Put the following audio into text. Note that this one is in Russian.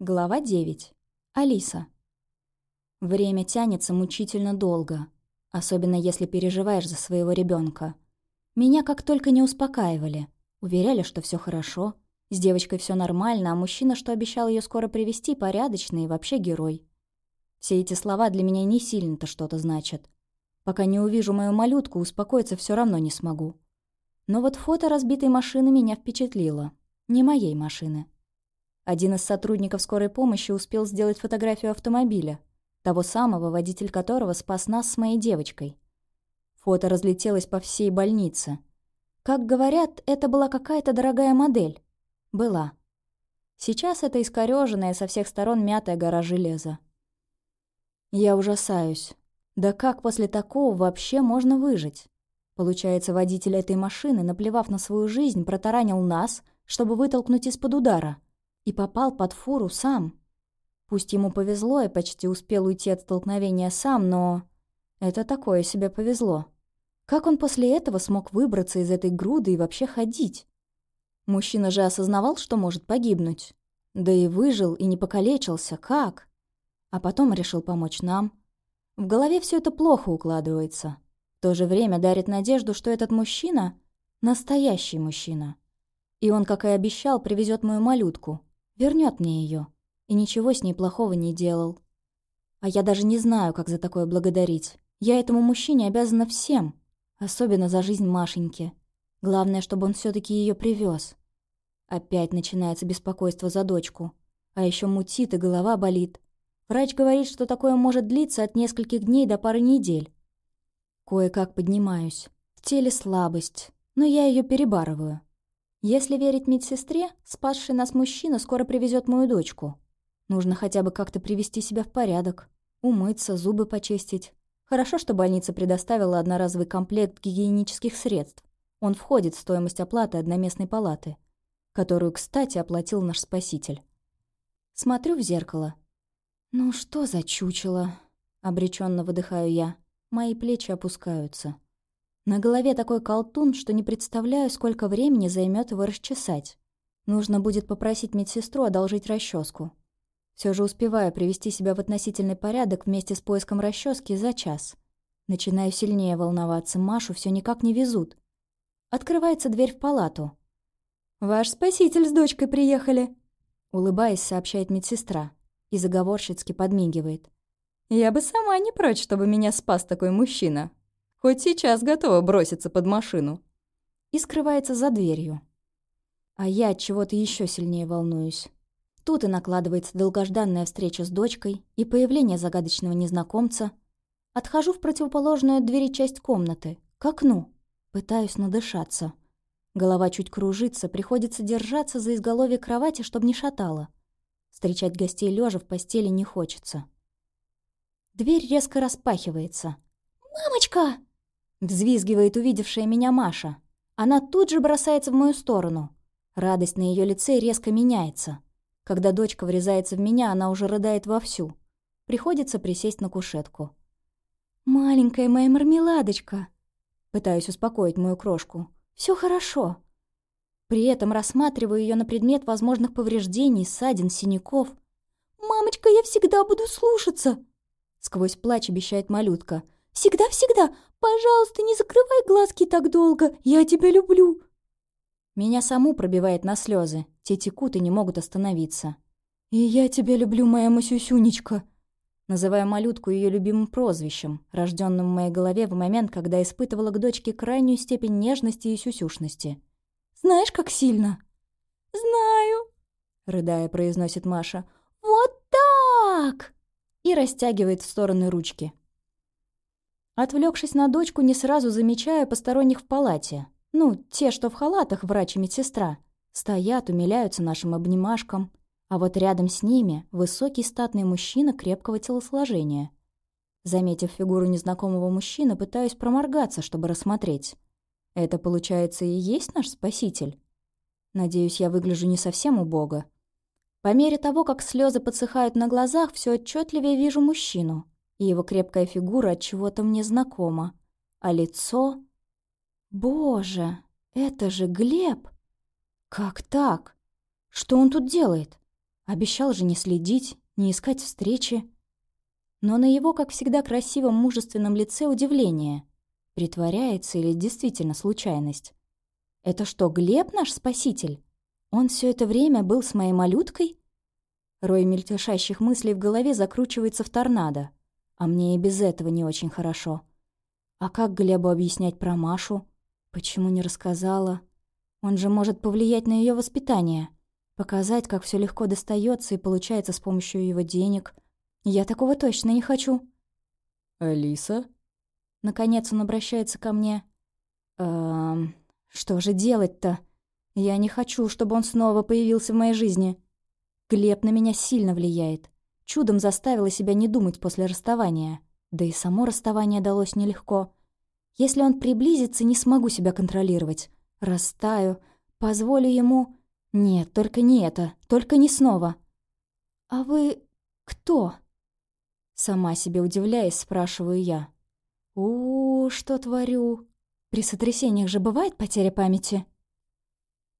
Глава 9. Алиса. Время тянется мучительно долго, особенно если переживаешь за своего ребенка. Меня как только не успокаивали, уверяли, что все хорошо, с девочкой все нормально, а мужчина, что обещал ее скоро привезти, порядочный и вообще герой. Все эти слова для меня не сильно-то что-то значат. Пока не увижу мою малютку, успокоиться все равно не смогу. Но вот фото разбитой машины меня впечатлило. Не моей машины. Один из сотрудников скорой помощи успел сделать фотографию автомобиля, того самого, водитель которого спас нас с моей девочкой. Фото разлетелось по всей больнице. Как говорят, это была какая-то дорогая модель. Была. Сейчас это искорёженная со всех сторон мятая гора железа. Я ужасаюсь. Да как после такого вообще можно выжить? Получается, водитель этой машины, наплевав на свою жизнь, протаранил нас, чтобы вытолкнуть из-под удара. И попал под фуру сам. Пусть ему повезло и почти успел уйти от столкновения сам, но... Это такое себе повезло. Как он после этого смог выбраться из этой груды и вообще ходить? Мужчина же осознавал, что может погибнуть. Да и выжил, и не покалечился. Как? А потом решил помочь нам. В голове все это плохо укладывается. В то же время дарит надежду, что этот мужчина — настоящий мужчина. И он, как и обещал, привезет мою малютку. Вернет мне ее. И ничего с ней плохого не делал. А я даже не знаю, как за такое благодарить. Я этому мужчине обязана всем. Особенно за жизнь Машеньки. Главное, чтобы он все-таки ее привез. Опять начинается беспокойство за дочку. А еще мутит и голова болит. Врач говорит, что такое может длиться от нескольких дней до пары недель. Кое-как поднимаюсь. В теле слабость, но я ее перебарываю. Если верить медсестре, спасший нас мужчина скоро привезет мою дочку. Нужно хотя бы как-то привести себя в порядок. Умыться, зубы почистить. Хорошо, что больница предоставила одноразовый комплект гигиенических средств. Он входит в стоимость оплаты одноместной палаты, которую, кстати, оплатил наш спаситель. Смотрю в зеркало. «Ну что за чучело?» — обреченно выдыхаю я. Мои плечи опускаются. На голове такой колтун, что не представляю, сколько времени займет его расчесать. Нужно будет попросить медсестру одолжить расческу. Все же успеваю привести себя в относительный порядок вместе с поиском расчески за час. Начинаю сильнее волноваться, Машу все никак не везут. Открывается дверь в палату. «Ваш спаситель с дочкой приехали», — улыбаясь, сообщает медсестра и заговорщицки подмигивает. «Я бы сама не прочь, чтобы меня спас такой мужчина. Хоть сейчас готова броситься под машину». И скрывается за дверью. А я от чего-то еще сильнее волнуюсь. Тут и накладывается долгожданная встреча с дочкой и появление загадочного незнакомца. Отхожу в противоположную от двери часть комнаты, к окну. Пытаюсь надышаться. Голова чуть кружится, приходится держаться за изголовье кровати, чтобы не шатало. Встречать гостей лежа в постели не хочется. Дверь резко распахивается. «Мамочка!» — взвизгивает увидевшая меня Маша. Она тут же бросается в мою сторону. Радость на ее лице резко меняется. Когда дочка врезается в меня, она уже рыдает вовсю. Приходится присесть на кушетку. «Маленькая моя мармеладочка!» Пытаюсь успокоить мою крошку. «Все хорошо!» При этом рассматриваю ее на предмет возможных повреждений, ссадин, синяков. «Мамочка, я всегда буду слушаться!» Сквозь плач обещает малютка. «Всегда-всегда! Пожалуйста, не закрывай глазки так долго! Я тебя люблю!» Меня саму пробивает на слезы. Те текут и не могут остановиться. «И я тебя люблю, моя Масюсюнечка!» Называю малютку ее любимым прозвищем, рожденным в моей голове в момент, когда испытывала к дочке крайнюю степень нежности и сюсюшности. «Знаешь, как сильно?» «Знаю», — рыдая произносит Маша. «Вот так!» И растягивает в стороны ручки. Отвлекшись на дочку, не сразу замечаю посторонних в палате. Ну, те, что в халатах, врач и медсестра. Стоят, умиляются нашим обнимашкам. А вот рядом с ними высокий статный мужчина крепкого телосложения. Заметив фигуру незнакомого мужчины, пытаюсь проморгаться, чтобы рассмотреть. Это, получается, и есть наш спаситель? Надеюсь, я выгляжу не совсем убого. По мере того, как слезы подсыхают на глазах, все отчетливее вижу мужчину. И его крепкая фигура от чего-то мне знакома. А лицо... Боже, это же Глеб! Как так? Что он тут делает? Обещал же не следить, не искать встречи. Но на его, как всегда, красивом мужественном лице удивление. Притворяется или действительно случайность? Это что, Глеб наш спаситель? Он все это время был с моей малюткой? Рой мельтешащих мыслей в голове закручивается в торнадо. А мне и без этого не очень хорошо. А как Глебу объяснять про Машу? Почему не рассказала? Он же может повлиять на ее воспитание. Показать, как все легко достается и получается с помощью его денег. Я такого точно не хочу. «Алиса?» Наконец он обращается ко мне. Что же делать-то? Я не хочу, чтобы он снова появился в моей жизни. Глеб на меня сильно влияет. Чудом заставила себя не думать после расставания. Да и само расставание далось нелегко. Если он приблизится, не смогу себя контролировать. Растаю, позволю ему... Нет, только не это, только не снова. «А вы кто?» Сама себе удивляясь, спрашиваю я. Что творю? При сотрясениях же бывает потеря памяти?